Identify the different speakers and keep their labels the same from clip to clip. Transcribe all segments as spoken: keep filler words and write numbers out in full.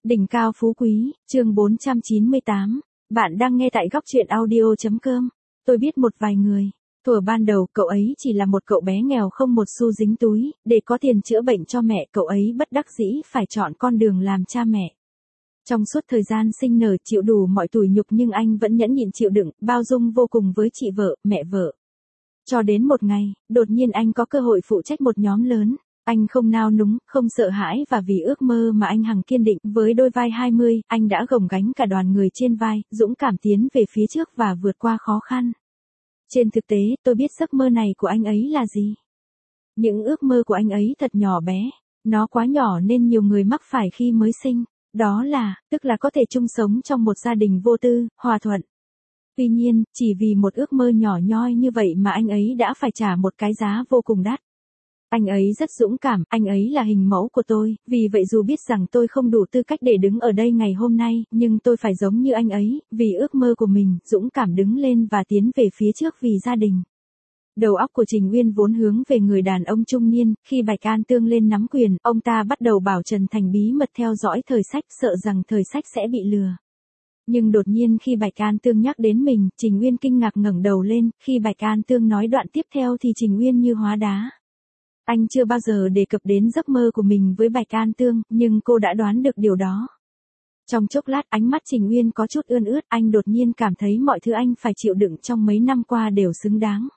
Speaker 1: Đỉnh cao phú quý, chương bốn trăm chín mươi tám. Bạn đang nghe tại góc truyện audio.com. Tôi biết một vài người. Thuở ban đầu cậu ấy chỉ là một cậu bé nghèo không một xu dính túi, để có tiền chữa bệnh cho mẹ cậu ấy bất đắc dĩ phải chọn con đường làm cha mẹ. Trong suốt thời gian sinh nở chịu đủ mọi tủi nhục nhưng anh vẫn nhẫn nhịn chịu đựng, bao dung vô cùng với chị vợ, mẹ vợ. Cho đến một ngày, đột nhiên anh có cơ hội phụ trách một nhóm lớn. Anh không nao núng, không sợ hãi và vì ước mơ mà anh hằng kiên định, với đôi vai hai mươi, anh đã gồng gánh cả đoàn người trên vai, dũng cảm tiến về phía trước và vượt qua khó khăn. Trên thực tế, tôi biết giấc mơ này của anh ấy là gì. Những ước mơ của anh ấy thật nhỏ bé, nó quá nhỏ nên nhiều người mắc phải khi mới sinh, đó là, tức là có thể chung sống trong một gia đình vô tư, hòa thuận. Tuy nhiên, chỉ vì một ước mơ nhỏ nhoi như vậy mà anh ấy đã phải trả một cái giá vô cùng đắt. Anh ấy rất dũng cảm, anh ấy là hình mẫu của tôi, vì vậy dù biết rằng tôi không đủ tư cách để đứng ở đây ngày hôm nay, nhưng tôi phải giống như anh ấy, vì ước mơ của mình, dũng cảm đứng lên và tiến về phía trước vì gia đình. Đầu óc của Trình Uyên vốn hướng về người đàn ông trung niên, khi Bạch An Tương lên nắm quyền, ông ta bắt đầu bảo Trần Thành bí mật theo dõi thời sách, sợ rằng thời sách sẽ bị lừa. Nhưng đột nhiên khi Bạch An Tương nhắc đến mình, Trình Uyên kinh ngạc ngẩng đầu lên, khi Bạch An Tương nói đoạn tiếp theo thì Trình Uyên như hóa đá. Anh chưa bao giờ đề cập đến giấc mơ của mình với Bạch An Tương, nhưng cô đã đoán được điều đó. Trong chốc lát ánh mắt Trình Uyên có chút ươn ướt, anh đột nhiên cảm thấy mọi thứ anh phải chịu đựng trong mấy năm qua đều xứng đáng.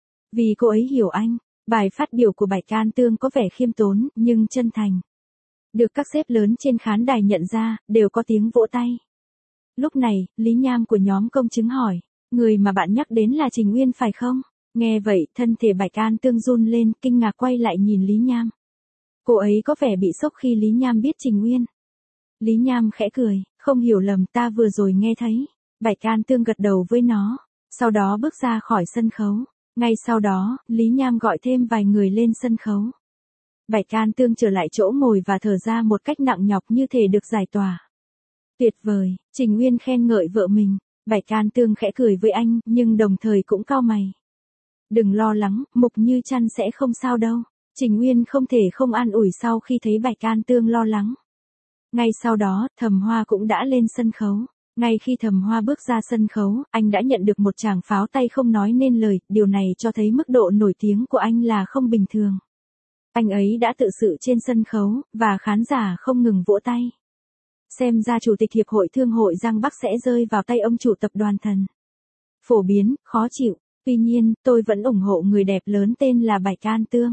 Speaker 1: Vì cô ấy hiểu anh, bài phát biểu của Bạch An Tương có vẻ khiêm tốn, nhưng chân thành. Được các sếp lớn trên khán đài nhận ra, đều có tiếng vỗ tay. Lúc này, Lý Nham của nhóm công chứng hỏi, người mà bạn nhắc đến là Trình Uyên phải không? Nghe vậy, thân thể Bạch An Tương run lên, kinh ngạc quay lại nhìn Lý Nham. Cô ấy có vẻ bị sốc khi Lý Nham biết Trình Uyên. Lý Nham khẽ cười, không hiểu lầm, ta vừa rồi nghe thấy. Bạch An Tương gật đầu với nó, sau đó bước ra khỏi sân khấu. Ngay sau đó, Lý Nham gọi thêm vài người lên sân khấu. Bạch An Tương trở lại chỗ ngồi và thở ra một cách nặng nhọc như thể được giải tỏa. Tuyệt vời, Trình Uyên khen ngợi vợ mình. Bạch An Tương khẽ cười với anh, nhưng đồng thời cũng cau mày. Đừng lo lắng, Mục Như Chăn sẽ không sao đâu. Trình Uyên không thể không an ủi sau khi thấy Bạch An Tương lo lắng. Ngay sau đó, Thẩm Hoa cũng đã lên sân khấu. Ngay khi Thẩm Hoa bước ra sân khấu, anh đã nhận được một tràng pháo tay không nói nên lời, điều này cho thấy mức độ nổi tiếng của anh là không bình thường. Anh ấy đã tự sự trên sân khấu, và khán giả không ngừng vỗ tay. Xem ra Chủ tịch Hiệp hội Thương hội Giang Bắc sẽ rơi vào tay ông chủ tập đoàn Thần. Phổ biến, khó chịu. Tuy nhiên, tôi vẫn ủng hộ người đẹp lớn tên là Bạch An Tương.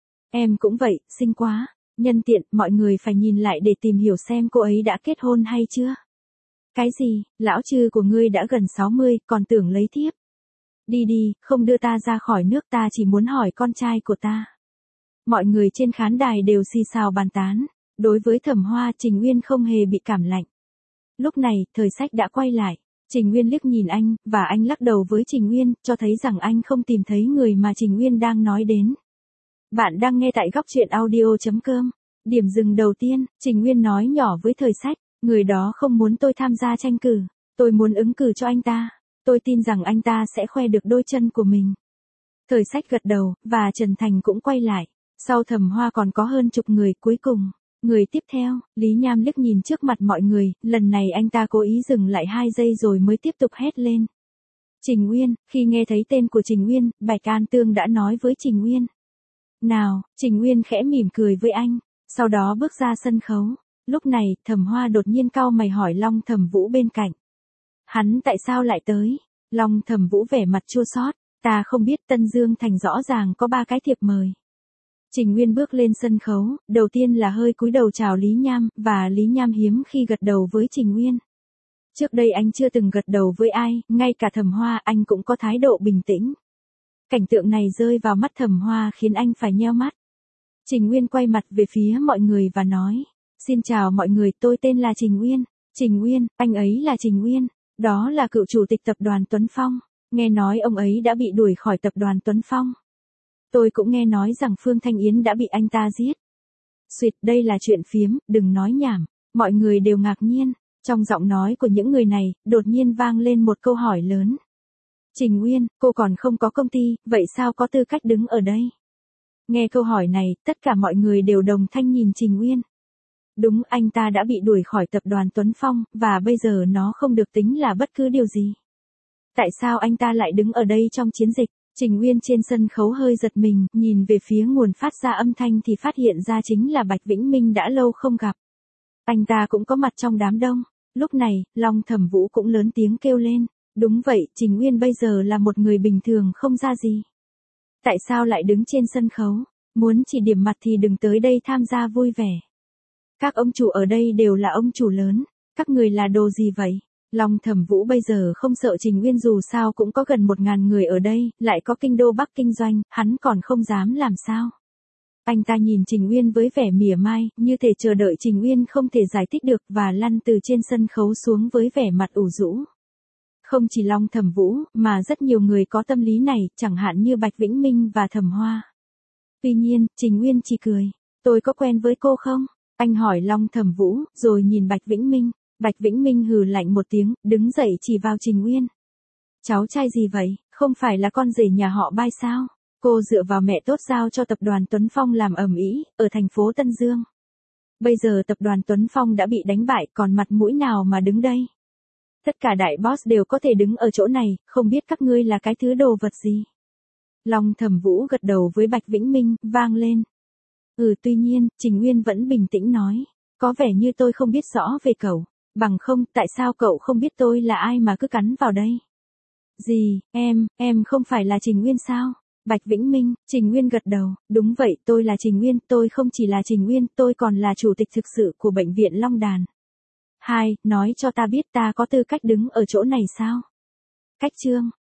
Speaker 1: Em cũng vậy, xinh quá. Nhân tiện, mọi người phải nhìn lại để tìm hiểu xem cô ấy đã kết hôn hay chưa. Cái gì, lão trư của ngươi đã gần sáu mươi, còn tưởng lấy thiếp. Đi đi, không đưa ta ra khỏi nước, ta chỉ muốn hỏi con trai của ta. Mọi người trên khán đài đều xì xào bàn tán. Đối với Thẩm Hoa, Trình Uyên không hề bị cảm lạnh. Lúc này, thời sách đã quay lại. Trình Uyên liếc nhìn anh, và anh lắc đầu với Trình Uyên, cho thấy rằng anh không tìm thấy người mà Trình Uyên đang nói đến. Bạn đang nghe tại góc truyện audio.com. Điểm dừng đầu tiên, Trình Uyên nói nhỏ với thời sách, người đó không muốn tôi tham gia tranh cử, tôi muốn ứng cử cho anh ta, tôi tin rằng anh ta sẽ khoe được đôi chân của mình. Thời sách gật đầu, và Trần Thành cũng quay lại, sau Thẩm Hoa còn có hơn chục người, cuối cùng. Người tiếp theo, Lý Nham liếc nhìn trước mặt mọi người, lần này anh ta cố ý dừng lại hai giây rồi mới tiếp tục hét lên. Trình Uyên, khi nghe thấy tên của Trình Uyên, Bạch An Tương đã nói với Trình Uyên. Nào, Trình Uyên khẽ mỉm cười với anh, sau đó bước ra sân khấu. Lúc này, Thẩm Hoa đột nhiên cau mày hỏi Long Thẩm Vũ bên cạnh. Hắn tại sao lại tới? Long Thẩm Vũ vẻ mặt chua xót, ta không biết, Tân Dương Thành rõ ràng có ba cái thiệp mời. Trình Uyên bước lên sân khấu, đầu tiên là hơi cúi đầu chào Lý Nham, và Lý Nham hiếm khi gật đầu với Trình Uyên. Trước đây anh chưa từng gật đầu với ai, ngay cả Thẩm Hoa anh cũng có thái độ bình tĩnh. Cảnh tượng này rơi vào mắt Thẩm Hoa khiến anh phải nheo mắt. Trình Uyên quay mặt về phía mọi người và nói, xin chào mọi người, tôi tên là Trình Uyên. Trình Uyên, anh ấy là Trình Uyên, đó là cựu chủ tịch tập đoàn Tuấn Phong, nghe nói ông ấy đã bị đuổi khỏi tập đoàn Tuấn Phong. Tôi cũng nghe nói rằng Phương Thanh Yến đã bị anh ta giết. Xuyệt, đây là chuyện phiếm, đừng nói nhảm. Mọi người đều ngạc nhiên. Trong giọng nói của những người này, đột nhiên vang lên một câu hỏi lớn. Trình Uyên, cô còn không có công ty, vậy sao có tư cách đứng ở đây? Nghe câu hỏi này, tất cả mọi người đều đồng thanh nhìn Trình Uyên. Đúng, anh ta đã bị đuổi khỏi tập đoàn Tuấn Phong, và bây giờ nó không được tính là bất cứ điều gì. Tại sao anh ta lại đứng ở đây trong chiến dịch? Trình Nguyên trên sân khấu hơi giật mình, nhìn về phía nguồn phát ra âm thanh thì phát hiện ra chính là Bạch Vĩnh Minh đã lâu không gặp. Anh ta cũng có mặt trong đám đông. Lúc này, Long Thẩm Vũ cũng lớn tiếng kêu lên. Đúng vậy, Trình Nguyên bây giờ là một người bình thường không ra gì. Tại sao lại đứng trên sân khấu? Muốn chỉ điểm mặt thì đừng tới đây tham gia vui vẻ. Các ông chủ ở đây đều là ông chủ lớn. Các người là đồ gì vậy? Long Thẩm Vũ bây giờ không sợ Trình Nguyên, dù sao cũng có gần một ngàn người ở đây, lại có kinh đô Bắc kinh doanh, hắn còn không dám làm sao. Anh ta nhìn Trình Nguyên với vẻ mỉa mai, như thể chờ đợi Trình Nguyên không thể giải thích được, và lăn từ trên sân khấu xuống với vẻ mặt ủ rũ. Không chỉ Long Thẩm Vũ, mà rất nhiều người có tâm lý này, chẳng hạn như Bạch Vĩnh Minh và Thẩm Hoa. Tuy nhiên, Trình Nguyên chỉ cười. Tôi có quen với cô không? Anh hỏi Long Thẩm Vũ, rồi nhìn Bạch Vĩnh Minh. Bạch Vĩnh Minh hừ lạnh một tiếng, đứng dậy chỉ vào Trình Nguyên. Cháu trai gì vậy, không phải là con rể nhà họ Bai sao? Cô dựa vào mẹ tốt giao cho tập đoàn Tuấn Phong làm ầm ĩ ở thành phố Tân Dương. Bây giờ tập đoàn Tuấn Phong đã bị đánh bại, còn mặt mũi nào mà đứng đây? Tất cả đại boss đều có thể đứng ở chỗ này, không biết các ngươi là cái thứ đồ vật gì. Long Thẩm Vũ gật đầu với Bạch Vĩnh Minh, vang lên. Ừ, tuy nhiên, Trình Nguyên vẫn bình tĩnh nói. Có vẻ như tôi không biết rõ về cậu. Bằng không, tại sao cậu không biết tôi là ai mà cứ cắn vào đây? Gì, em, em không phải là Trình Nguyên sao? Bạch Vĩnh Minh, Trình Nguyên gật đầu, đúng vậy, tôi là Trình Nguyên, tôi không chỉ là Trình Nguyên, tôi còn là chủ tịch thực sự của bệnh viện Long Đàn. Hai, nói cho ta biết ta có tư cách đứng ở chỗ này sao? Cách chương